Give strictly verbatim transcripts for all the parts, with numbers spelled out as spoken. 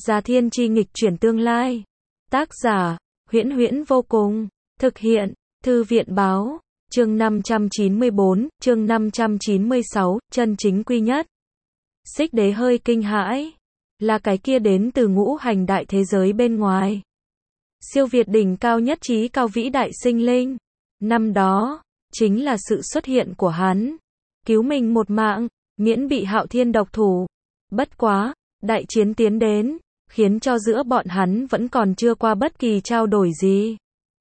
Già Thiên Chi nghịch chuyển tương lai. Tác giả, Huyễn Huyễn vô cùng. Thực hiện, Thư viện báo. Chương năm trăm chín mươi tư, chương năm trăm chín mươi sáu, chân chính quy nhất. Xích Đế hơi kinh hãi. Là cái kia đến từ ngũ hành đại thế giới bên ngoài. Siêu việt đỉnh cao nhất trí cao vĩ đại sinh linh. Năm đó, chính là sự xuất hiện của hắn. Cứu mình một mạng, miễn bị Hạo Thiên độc thủ. Bất quá, đại chiến tiến đến, khiến cho giữa bọn hắn vẫn còn chưa qua bất kỳ trao đổi gì.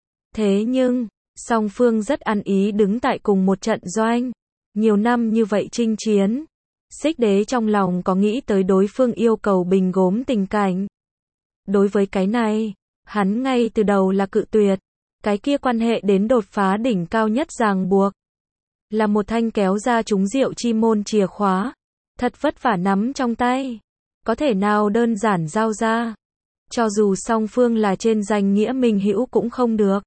Thế nhưng, song phương rất ăn ý đứng tại cùng một trận doanh. Nhiều năm như vậy chinh chiến. Xích Đế trong lòng có nghĩ tới đối phương yêu cầu bình gốm tình cảnh. Đối với cái này, hắn ngay từ đầu là cự tuyệt. Cái kia quan hệ đến đột phá đỉnh cao nhất ràng buộc. Là một thanh kéo ra chúng diệu chi môn chìa khóa. Thật vất vả nắm trong tay. Có thể nào đơn giản giao ra. Cho dù song phương là trên danh nghĩa minh hữu cũng không được.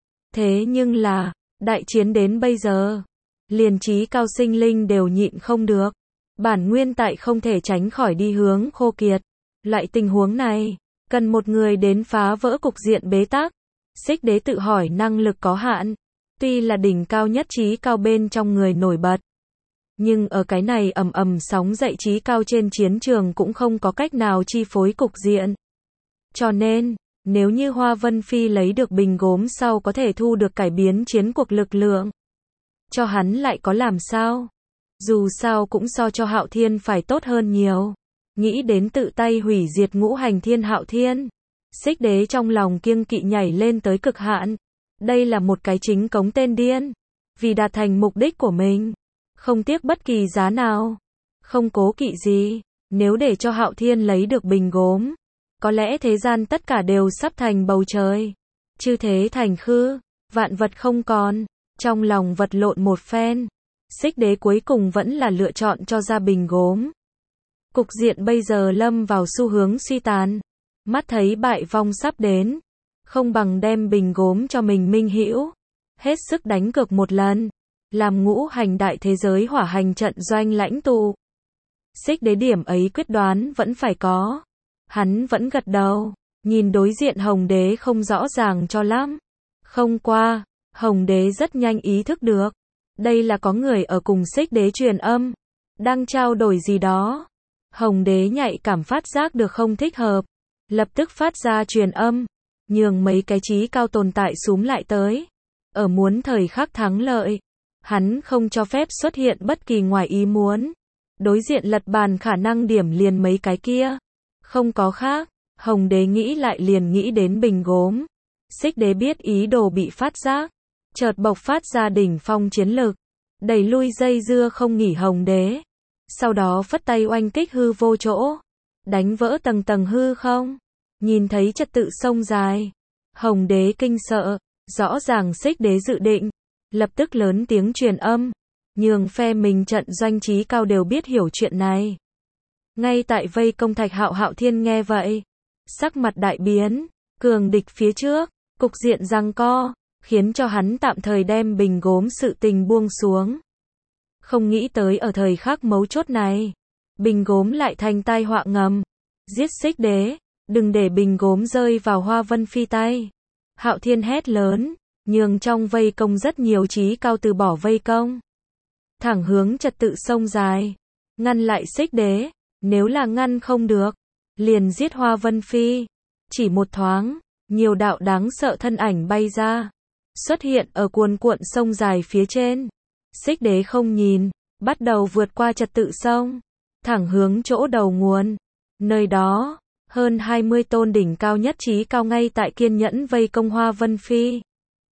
Thế nhưng là, đại chiến đến bây giờ. Liền trí cao sinh linh đều nhịn không được. Bản nguyên tại không thể tránh khỏi đi hướng khô kiệt. Loại tình huống này, cần một người đến phá vỡ cục diện bế tắc. Xích Đế tự hỏi năng lực có hạn. Tuy là đỉnh cao nhất trí cao bên trong người nổi bật. Nhưng ở cái này ầm ầm sóng dậy trí cao trên chiến trường cũng không có cách nào chi phối cục diện. Cho nên, nếu như Hoa Vân Phi lấy được bình gốm sau có thể thu được cải biến chiến cuộc lực lượng. Cho hắn lại có làm sao? Dù sao cũng so cho Hạo Thiên phải tốt hơn nhiều. Nghĩ đến tự tay hủy diệt ngũ hành thiên Hạo Thiên. Xích Đế trong lòng kiêng kỵ nhảy lên tới cực hạn. Đây là một cái chính cống tên điên. Vì đạt thành mục đích của mình. Không tiếc bất kỳ giá nào. Không cố kỵ gì. Nếu để cho Hạo Thiên lấy được bình gốm. Có lẽ thế gian tất cả đều sắp thành bầu trời. Chư thế thành khư. Vạn vật không còn. Trong lòng vật lộn một phen. Xích Đế cuối cùng vẫn là lựa chọn cho ra bình gốm. Cục diện bây giờ lâm vào xu hướng suy tàn. Mắt thấy bại vong sắp đến. Không bằng đem bình gốm cho mình minh hữu. Hết sức đánh cược một lần. Làm ngũ hành đại thế giới hỏa hành trận doanh lãnh tụ. Xích Đế điểm ấy quyết đoán vẫn phải có. Hắn vẫn gật đầu. Nhìn đối diện Hồng Đế không rõ ràng cho lắm. Không qua, Hồng Đế rất nhanh ý thức được. Đây là có người ở cùng Xích Đế truyền âm. Đang trao đổi gì đó. Hồng Đế nhạy cảm phát giác được không thích hợp. Lập tức phát ra truyền âm. Nhường mấy cái trí cao tồn tại xúm lại tới. Ở muốn thời khắc thắng lợi. Hắn không cho phép xuất hiện bất kỳ ngoài ý muốn. Đối diện lật bàn khả năng điểm liền mấy cái kia. Không có khác. Hồng Đế nghĩ lại liền nghĩ đến bình gốm. Xích Đế biết ý đồ bị phát giác. Chợt bộc phát ra đỉnh phong chiến lực. Đẩy lui dây dưa không nghỉ Hồng Đế. Sau đó phất tay oanh kích hư vô chỗ. Đánh vỡ tầng tầng hư không. Nhìn thấy trật tự sông dài. Hồng Đế kinh sợ. Rõ ràng Xích Đế dự định. Lập tức lớn tiếng truyền âm. Nhường phe mình trận doanh trí cao đều biết hiểu chuyện này. Ngay tại vây công Thạch Hạo Hạo Thiên nghe vậy. Sắc mặt đại biến. Cường địch phía trước. Cục diện giằng co. Khiến cho hắn tạm thời đem bình gốm sự tình buông xuống. Không nghĩ tới ở thời khắc mấu chốt này. Bình gốm lại thành tai họa ngầm. Giết Xích Đế. Đừng để bình gốm rơi vào Hoa Vân Phi tay. Hạo Thiên hét lớn. Nhường trong vây công rất nhiều trí cao từ bỏ vây công. Thẳng hướng trật tự sông dài. Ngăn lại Xích Đế. Nếu là ngăn không được. Liền giết Hoa Vân Phi. Chỉ một thoáng. Nhiều đạo đáng sợ thân ảnh bay ra. Xuất hiện ở cuồn cuộn sông dài phía trên. Xích Đế không nhìn. Bắt đầu vượt qua trật tự sông. Thẳng hướng chỗ đầu nguồn. Nơi đó. Hơn hai mươi tôn đỉnh cao nhất trí cao ngay tại kiên nhẫn vây công Hoa Vân Phi.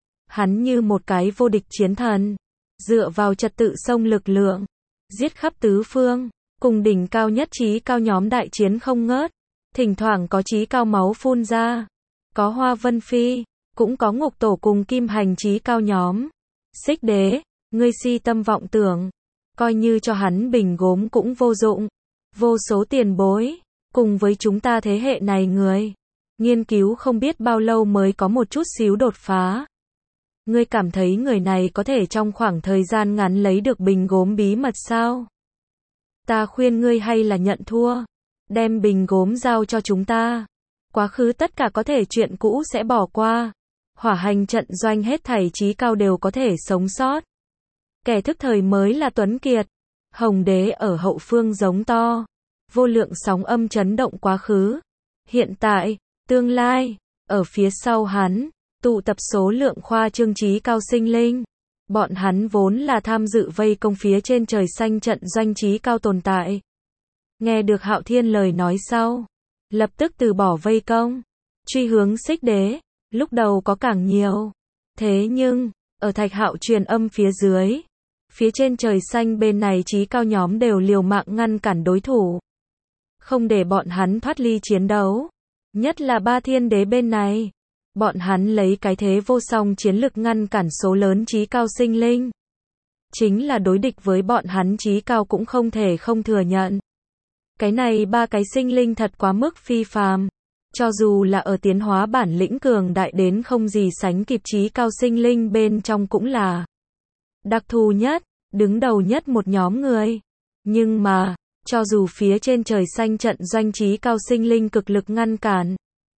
Hắn như một cái vô địch chiến thần. Dựa vào trật tự sông lực lượng. Giết khắp tứ phương. Cùng đỉnh cao nhất trí cao nhóm đại chiến không ngớt. Thỉnh thoảng có trí cao máu phun ra. Có Hoa Vân Phi. Cũng có Ngục Tổ cùng Kim Hành trí cao nhóm. Xích Đế. Ngươi si tâm vọng tưởng. Coi như cho hắn bình gốm cũng vô dụng. Vô số tiền bối. Cùng với chúng ta thế hệ này người. Nghiên cứu không biết bao lâu mới có một chút xíu đột phá. Ngươi cảm thấy người này có thể trong khoảng thời gian ngắn lấy được bình gốm bí mật sao? Ta khuyên ngươi hay là nhận thua. đem bình gốm giao cho chúng ta. Quá khứ tất cả có thể chuyện cũ sẽ bỏ qua. Hỏa hành trận doanh hết thảy trí cao đều có thể sống sót. Kẻ thức thời mới là tuấn kiệt. Hồng đế ở hậu phương giống to. Vô lượng sóng âm chấn động quá khứ, hiện tại, tương lai. Ở phía sau hắn, tụ tập số lượng khoa trương trí cao sinh linh. Bọn hắn vốn là tham dự vây công phía trên trời xanh trận doanh trí cao tồn tại. Nghe được Hạo Thiên lời nói sau, lập tức từ bỏ vây công, truy hướng Xích Đế. Lúc đầu có càng nhiều. Thế nhưng, ở Thạch Hạo truyền âm phía dưới, phía trên trời xanh bên này trí cao nhóm đều liều mạng ngăn cản đối thủ. Không để bọn hắn thoát ly chiến đấu. Nhất là Ba Thiên Đế bên này. Bọn hắn lấy cái thế vô song chiến lực ngăn cản số lớn trí cao sinh linh. Chính là đối địch với bọn hắn trí cao cũng không thể không thừa nhận. Cái này ba cái sinh linh thật quá mức phi phàm. Cho dù là ở tiến hóa bản lĩnh cường đại đến không gì sánh kịp trí cao sinh linh bên trong cũng là đặc thù nhất, đứng đầu nhất một nhóm người. Nhưng mà, cho dù phía trên trời xanh trận doanh trí cao sinh linh cực lực ngăn cản,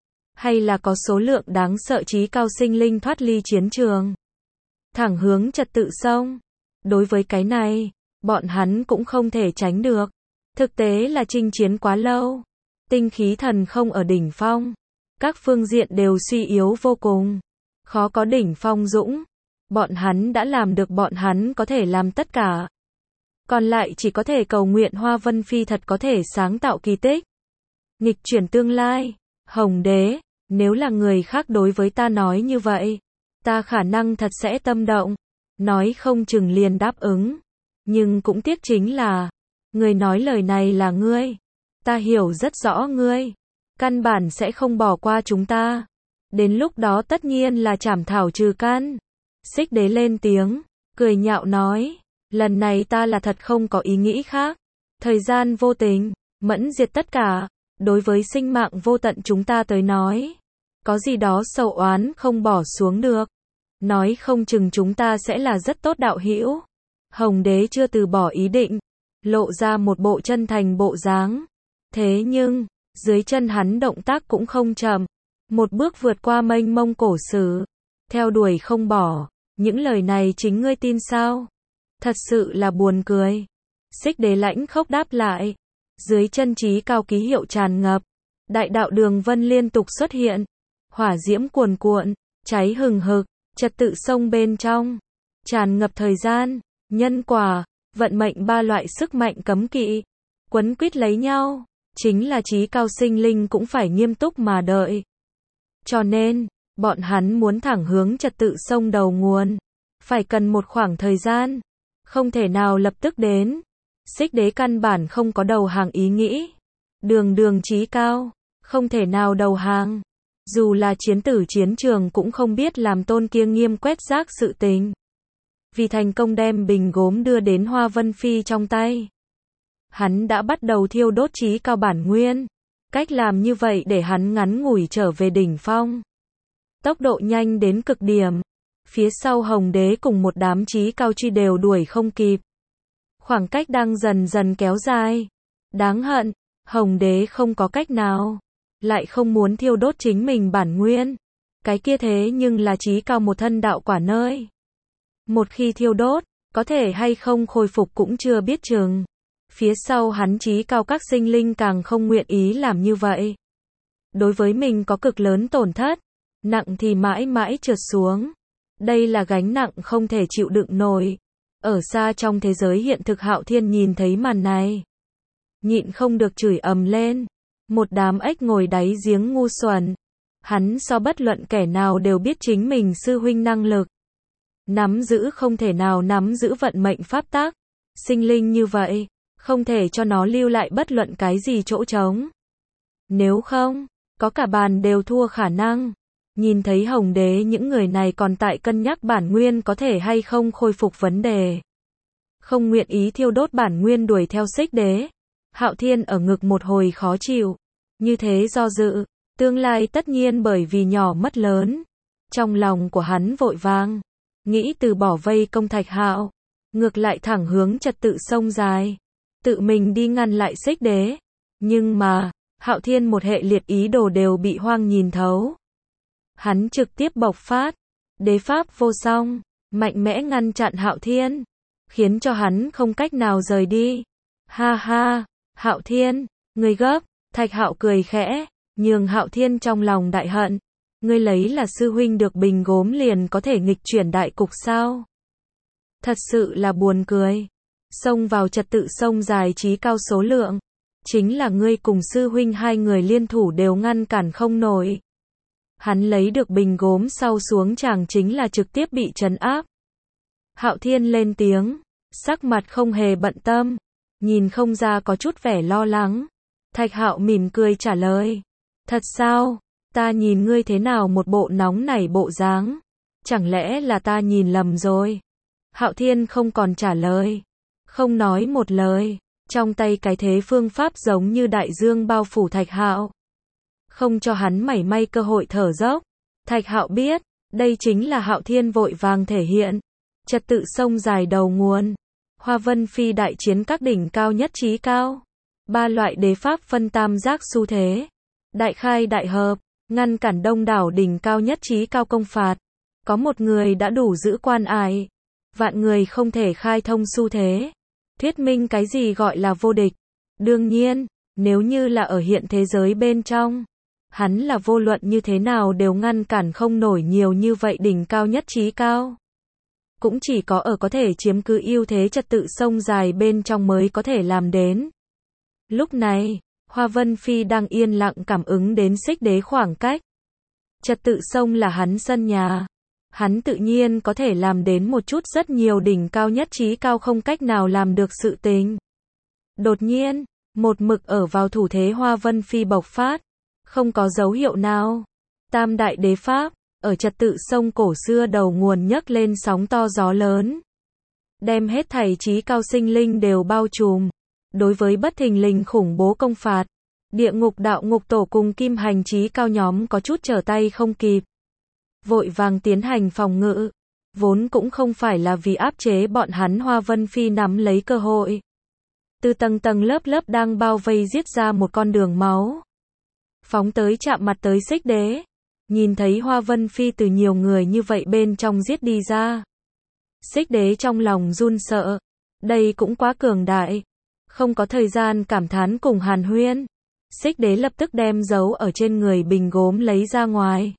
hay là có số lượng đáng sợ trí cao sinh linh thoát ly chiến trường, thẳng hướng trật tự sông. Đối với cái này, bọn hắn cũng không thể tránh được. Thực tế là chinh chiến quá lâu. Tinh khí thần không ở đỉnh phong. Các phương diện đều suy yếu vô cùng. Khó có đỉnh phong dũng. Bọn hắn đã làm được bọn hắn có thể làm tất cả. Còn lại chỉ có thể cầu nguyện Hoa Vân Phi thật có thể sáng tạo kỳ tích. Nghịch chuyển tương lai. Hồng đế, nếu là người khác đối với ta nói như vậy, ta khả năng thật sẽ tâm động. Nói không chừng liền đáp ứng. Nhưng cũng tiếc chính là, người nói lời này là ngươi. Ta hiểu rất rõ ngươi. Căn bản sẽ không bỏ qua chúng ta. Đến lúc đó tất nhiên là trảm thảo trừ căn. Xích Đế lên tiếng, cười nhạo nói, lần này ta là thật không có ý nghĩ khác. Thời gian vô tình, mẫn diệt tất cả. Đối với sinh mạng vô tận chúng ta tới nói, có gì đó sầu oán không bỏ xuống được. Nói không chừng chúng ta sẽ là rất tốt đạo hữu. Hồng đế chưa từ bỏ ý định, lộ ra một bộ chân thành bộ dáng. Thế nhưng, dưới chân hắn động tác cũng không chậm, một bước vượt qua mênh mông cổ sử, theo đuổi không bỏ. Những lời này chính ngươi tin sao? Thật sự là buồn cười. Xích Đế lãnh khốc đáp lại. Dưới chân trí cao ký hiệu tràn ngập, đại đạo đường vân liên tục xuất hiện, hỏa diễm cuồn cuộn, cháy hừng hực, trật tự sông bên trong, tràn ngập thời gian, nhân quả, vận mệnh ba loại sức mạnh cấm kỵ, quấn quýt lấy nhau. Chính là trí cao sinh linh cũng phải nghiêm túc mà đợi. Cho nên, bọn hắn muốn thẳng hướng trật tự sông đầu nguồn, phải cần một khoảng thời gian, không thể nào lập tức đến. Xích Đế căn bản không có đầu hàng ý nghĩ. Đường đường trí cao, không thể nào đầu hàng. Dù là chiến tử chiến trường cũng không biết làm tôn kia nghiêm quét rác sự tình. Vì thành công đem bình gốm đưa đến Hoa Vân Phi trong tay, hắn đã bắt đầu thiêu đốt trí cao bản nguyên. Cách làm như vậy để hắn ngắn ngủi trở về đỉnh phong. Tốc độ nhanh đến cực điểm. Phía sau Hồng đế cùng một đám trí cao truy đều đuổi không kịp. Khoảng cách đang dần dần kéo dài. Đáng hận, Hồng đế không có cách nào. Lại không muốn thiêu đốt chính mình bản nguyên. Cái kia thế nhưng là trí cao một thân đạo quả nơi. Một khi thiêu đốt, có thể hay không khôi phục cũng chưa biết chừng. Phía sau hắn trí cao các sinh linh càng không nguyện ý làm như vậy. Đối với mình có cực lớn tổn thất, nặng thì mãi mãi trượt xuống. Đây là gánh nặng không thể chịu đựng nổi. Ở xa trong thế giới hiện thực Hạo Thiên nhìn thấy màn này, nhịn không được chửi ầm lên. Một đám ếch ngồi đáy giếng ngu xuẩn. Hắn so bất luận kẻ nào đều biết chính mình sư huynh năng lực. Nắm giữ không thể nào nắm giữ vận mệnh pháp tắc. Sinh linh như vậy, không thể cho nó lưu lại bất luận cái gì chỗ trống. Nếu không, có cả bàn đều thua khả năng. Nhìn thấy Hồng đế những người này còn tại cân nhắc bản nguyên có thể hay không khôi phục vấn đề. Không nguyện ý thiêu đốt bản nguyên đuổi theo Xích Đế. Hạo Thiên ở ngực một hồi khó chịu. Như thế do dự, tương lai tất nhiên bởi vì nhỏ mất lớn. Trong lòng của hắn vội vàng, nghĩ từ bỏ vây công Thạch Hạo, ngược lại thẳng hướng trật tự sông dài. Tự mình đi ngăn lại Xích Đế. Nhưng mà, Hạo Thiên một hệ liệt ý đồ đều bị Hoang nhìn thấu. Hắn trực tiếp bộc phát, đế pháp vô song, mạnh mẽ ngăn chặn Hạo Thiên, khiến cho hắn không cách nào rời đi. Ha ha, Hạo Thiên, ngươi gấp, Thạch Hạo cười khẽ, nhường Hạo Thiên trong lòng đại hận. Ngươi lấy là sư huynh được bình gốm liền có thể nghịch chuyển đại cục sao? Thật sự là buồn cười. Xông vào trật tự sông dài trí cao số lượng. Chính là ngươi cùng sư huynh hai người liên thủ đều ngăn cản không nổi. Hắn lấy được bình gốm sau xuống chàng chính là trực tiếp bị trấn áp. Hạo Thiên lên tiếng, sắc mặt không hề bận tâm, nhìn không ra có chút vẻ lo lắng. Thạch Hạo mỉm cười trả lời, thật sao, ta nhìn ngươi thế nào một bộ nóng nảy bộ dáng, chẳng lẽ là ta nhìn lầm rồi? Hạo Thiên không còn trả lời, không nói một lời, trong tay cái thế phương pháp giống như đại dương bao phủ Thạch Hạo, không cho hắn mảy may cơ hội thở dốc. Thạch Hạo biết, đây chính là Hạo Thiên vội vàng thể hiện. Trật tự sông dài đầu nguồn, Hoa Vân Phi đại chiến các đỉnh cao nhất trí cao. Ba loại đế pháp phân tam giác xu thế, đại khai đại hợp, ngăn cản đông đảo đỉnh cao nhất trí cao công phạt. Có một người đã đủ giữ quan ải, vạn người không thể khai thông xu thế. Thuyết minh cái gì gọi là vô địch. Đương nhiên, nếu như là ở hiện thế giới bên trong, hắn là vô luận như thế nào đều ngăn cản không nổi nhiều như vậy đỉnh cao nhất trí cao. Cũng chỉ có ở có thể chiếm cứ ưu thế trật tự sông dài bên trong mới có thể làm đến. Lúc này, Hoa Vân Phi đang yên lặng cảm ứng đến xích đế khoảng cách. Trật tự sông là hắn sân nhà. Hắn tự nhiên có thể làm đến một chút rất nhiều đỉnh cao nhất trí cao không cách nào làm được sự tình. Đột nhiên, một mực ở vào thủ thế Hoa Vân Phi bộc phát, không có dấu hiệu nào. Tam đại đế pháp, ở trật tự sông cổ xưa đầu nguồn nhấc lên sóng to gió lớn. Đem hết thảy trí cao sinh linh đều bao trùm. Đối với bất thình lình khủng bố công phạt, địa ngục đạo ngục tổ cùng kim hành trí cao nhóm có chút trở tay không kịp. Vội vàng tiến hành phòng ngự, vốn cũng không phải là vì áp chế bọn hắn. Hoa Vân Phi nắm lấy cơ hội, từ tầng tầng lớp lớp đang bao vây giết ra một con đường máu, phóng tới chạm mặt tới xích đế. Nhìn thấy Hoa Vân Phi từ nhiều người như vậy bên trong giết đi ra, xích đế trong lòng run sợ, đây cũng quá cường đại. Không có thời gian cảm thán cùng hàn huyên, xích đế lập tức đem dấu ở trên người bình gốm lấy ra ngoài,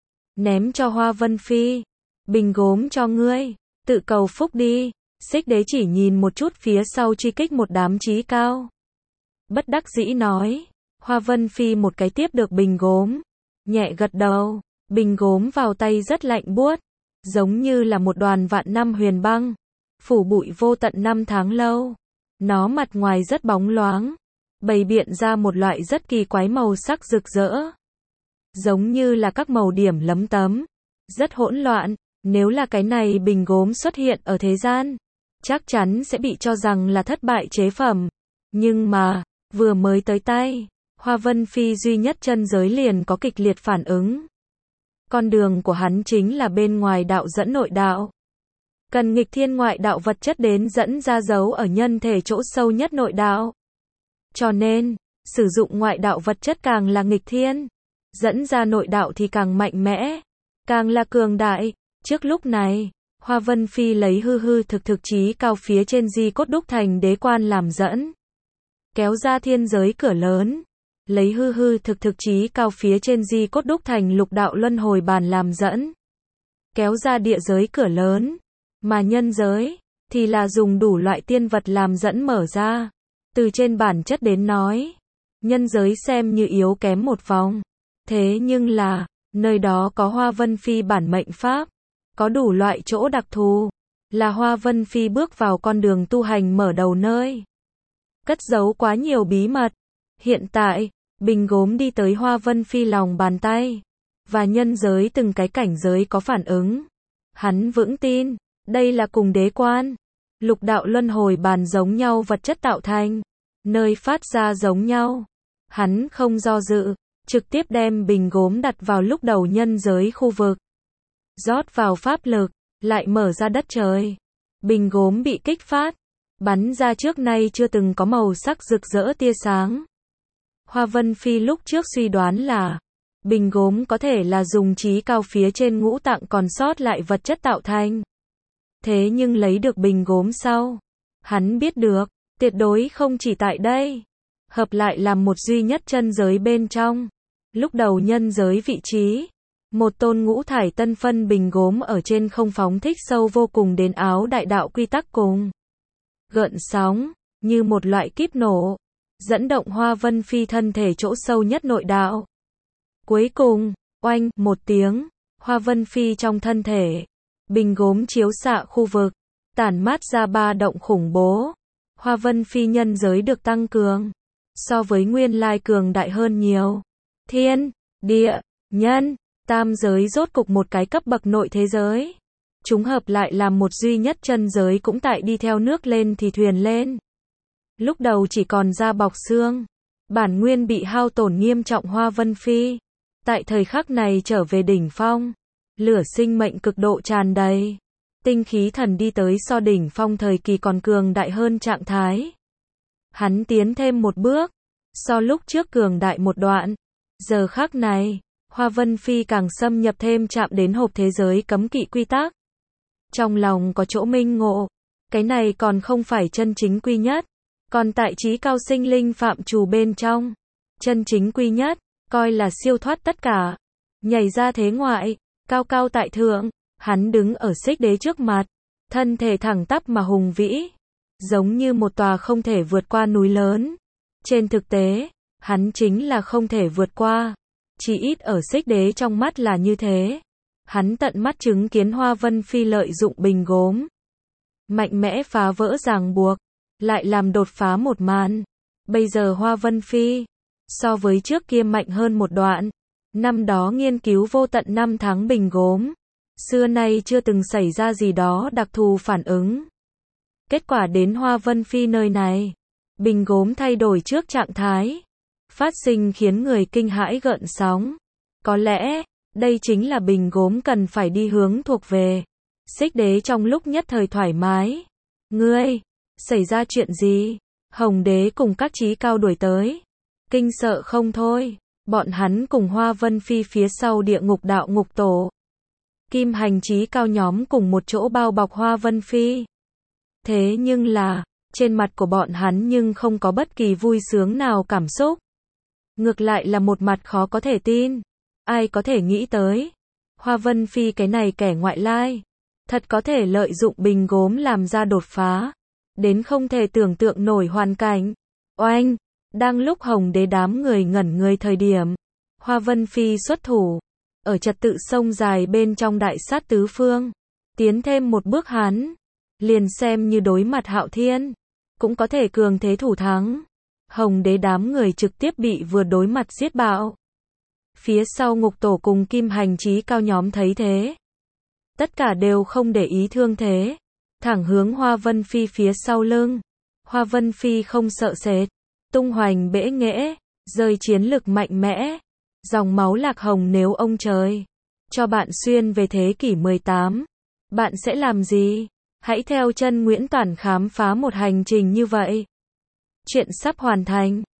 ném cho Hoa Vân Phi. Bình gốm cho ngươi, tự cầu phúc đi. Xích đế chỉ nhìn một chút phía sau truy kích một đám trí cao, bất đắc dĩ nói. Hoa Vân Phi một cái tiếp được bình gốm, nhẹ gật đầu. Bình gốm vào tay rất lạnh buốt, giống như là một đoàn vạn năm huyền băng, phủ bụi vô tận năm tháng lâu. Nó mặt ngoài rất bóng loáng, bày biện ra một loại rất kỳ quái màu sắc rực rỡ, giống như là các màu điểm lấm tấm, rất hỗn loạn. Nếu là cái này bình gốm xuất hiện ở thế gian, chắc chắn sẽ bị cho rằng là thất bại chế phẩm. Nhưng mà, vừa mới tới tay, Hoa Vân Phi duy nhất chân giới liền có kịch liệt phản ứng. Con đường của hắn chính là bên ngoài đạo dẫn nội đạo. Cần nghịch thiên ngoại đạo vật chất đến dẫn ra dấu ở nhân thể chỗ sâu nhất nội đạo. Cho nên, sử dụng ngoại đạo vật chất càng là nghịch thiên, dẫn ra nội đạo thì càng mạnh mẽ, càng là cường đại. Trước lúc này, Hoa Vân Phi lấy hư hư thực thực trí cao phía trên di cốt đúc thành đế quan làm dẫn, kéo ra thiên giới cửa lớn. Lấy hư hư thực thực trí cao phía trên di cốt đúc thành lục đạo luân hồi bàn làm dẫn, kéo ra địa giới cửa lớn. Mà nhân giới, thì là dùng đủ loại tiên vật làm dẫn mở ra. Từ trên bản chất đến nói, nhân giới xem như yếu kém một vòng. Thế nhưng là, nơi đó có Hoa Vân Phi bản mệnh pháp, có đủ loại chỗ đặc thù, là Hoa Vân Phi bước vào con đường tu hành mở đầu nơi. Cất giấu quá nhiều bí mật. Hiện tại, bình gốm đi tới Hoa Vân Phi lòng bàn tay, và nhân giới từng cái cảnh giới có phản ứng. Hắn vững tin, đây là cùng đế quan, lục đạo luân hồi bàn giống nhau vật chất tạo thành, nơi phát ra giống nhau. Hắn không do dự, trực tiếp đem bình gốm đặt vào lúc đầu nhân giới khu vực, rót vào pháp lực, lại mở ra đất trời. Bình gốm bị kích phát, bắn ra trước nay chưa từng có màu sắc rực rỡ tia sáng. Hoa Vân Phi lúc trước suy đoán là bình gốm có thể là dùng trí cao phía trên ngũ tạng còn sót lại vật chất tạo thành. Thế nhưng lấy được bình gốm sau, hắn biết được, tuyệt đối không chỉ tại đây. Hợp lại làm một duy nhất chân giới bên trong. Lúc đầu nhân giới vị trí, một tôn ngũ thải tân phân bình gốm ở trên không phóng thích sâu vô cùng đến áo đại đạo quy tắc cùng. Gợn sóng, như một loại kíp nổ, dẫn động Hoa Vân Phi thân thể chỗ sâu nhất nội đạo. Cuối cùng, oanh, một tiếng, Hoa Vân Phi trong thân thể, bình gốm chiếu xạ khu vực, tản mát ra ba động khủng bố. Hoa Vân Phi nhân giới được tăng cường, so với nguyên lai cường đại hơn nhiều. Thiên, địa, nhân, tam giới rốt cục một cái cấp bậc nội thế giới. Chúng hợp lại làm một duy nhất chân giới cũng tại đi theo nước lên thì thuyền lên. Lúc đầu chỉ còn da bọc xương, bản nguyên bị hao tổn nghiêm trọng Hoa Vân Phi. Tại thời khắc này trở về đỉnh phong, lửa sinh mệnh cực độ tràn đầy. Tinh khí thần đi tới so đỉnh phong thời kỳ còn cường đại hơn trạng thái. Hắn tiến thêm một bước, so lúc trước cường đại một đoạn. Giờ khắc này, Hoa Vân Phi càng xâm nhập thêm chạm đến hộp thế giới cấm kỵ quy tắc. Trong lòng có chỗ minh ngộ, cái này còn không phải chân chính quy nhất, còn tại trí cao sinh linh phạm trù bên trong. Chân chính quy nhất, coi là siêu thoát tất cả, nhảy ra thế ngoại, cao cao tại thượng, hắn đứng ở xích đế trước mặt, thân thể thẳng tắp mà hùng vĩ, giống như một tòa không thể vượt qua núi lớn. Trên thực tế, hắn chính là không thể vượt qua, chỉ ít ở xích đế trong mắt là như thế. Hắn tận mắt chứng kiến Hoa Vân Phi lợi dụng bình gốm, mạnh mẽ phá vỡ ràng buộc, lại làm đột phá một màn. Bây giờ Hoa Vân Phi, so với trước kia mạnh hơn một đoạn. Năm đó nghiên cứu vô tận năm tháng bình gốm, xưa nay chưa từng xảy ra gì đó đặc thù phản ứng. Kết quả đến Hoa Vân Phi nơi này, bình gốm thay đổi trước trạng thái, phát sinh khiến người kinh hãi gợn sóng. Có lẽ, đây chính là bình gốm cần phải đi hướng thuộc về. Xích đế trong lúc nhất thời thoải mái. Ngươi, xảy ra chuyện gì? Hồng đế cùng các chí cao đuổi tới. Kinh sợ không thôi, bọn hắn cùng Hoa Vân Phi phía sau địa ngục đạo ngục tổ. Kim hành chí cao nhóm cùng một chỗ bao bọc Hoa Vân Phi. Thế nhưng là, trên mặt của bọn hắn nhưng không có bất kỳ vui sướng nào cảm xúc. Ngược lại là một mặt khó có thể tin. Ai có thể nghĩ tới, Hoa Vân Phi cái này kẻ ngoại lai, thật có thể lợi dụng bình gốm làm ra đột phá, đến không thể tưởng tượng nổi hoàn cảnh. Oanh, đang lúc Hồng đế đám người ngẩn người thời điểm, Hoa Vân Phi xuất thủ, ở trật tự sông dài bên trong đại sát tứ phương, tiến thêm một bước hắn, liền xem như đối mặt Hạo Thiên, cũng có thể cường thế thủ thắng. Hồng đế đám người trực tiếp bị vừa đối mặt giết bạo. Phía sau ngục tổ cùng kim hành chí cao nhóm thấy thế, tất cả đều không để ý thương thế, thẳng hướng Hoa Vân Phi phía sau lưng. Hoa Vân Phi không sợ sệt, tung hoành bẽ nghễ, rơi chiến lực mạnh mẽ, dòng máu lạc hồng. Nếu ông trời cho bạn xuyên về thế kỷ mười tám, bạn sẽ làm gì? Hãy theo chân Nguyễn Toản khám phá một hành trình như vậy. Chuyện sắp hoàn thành.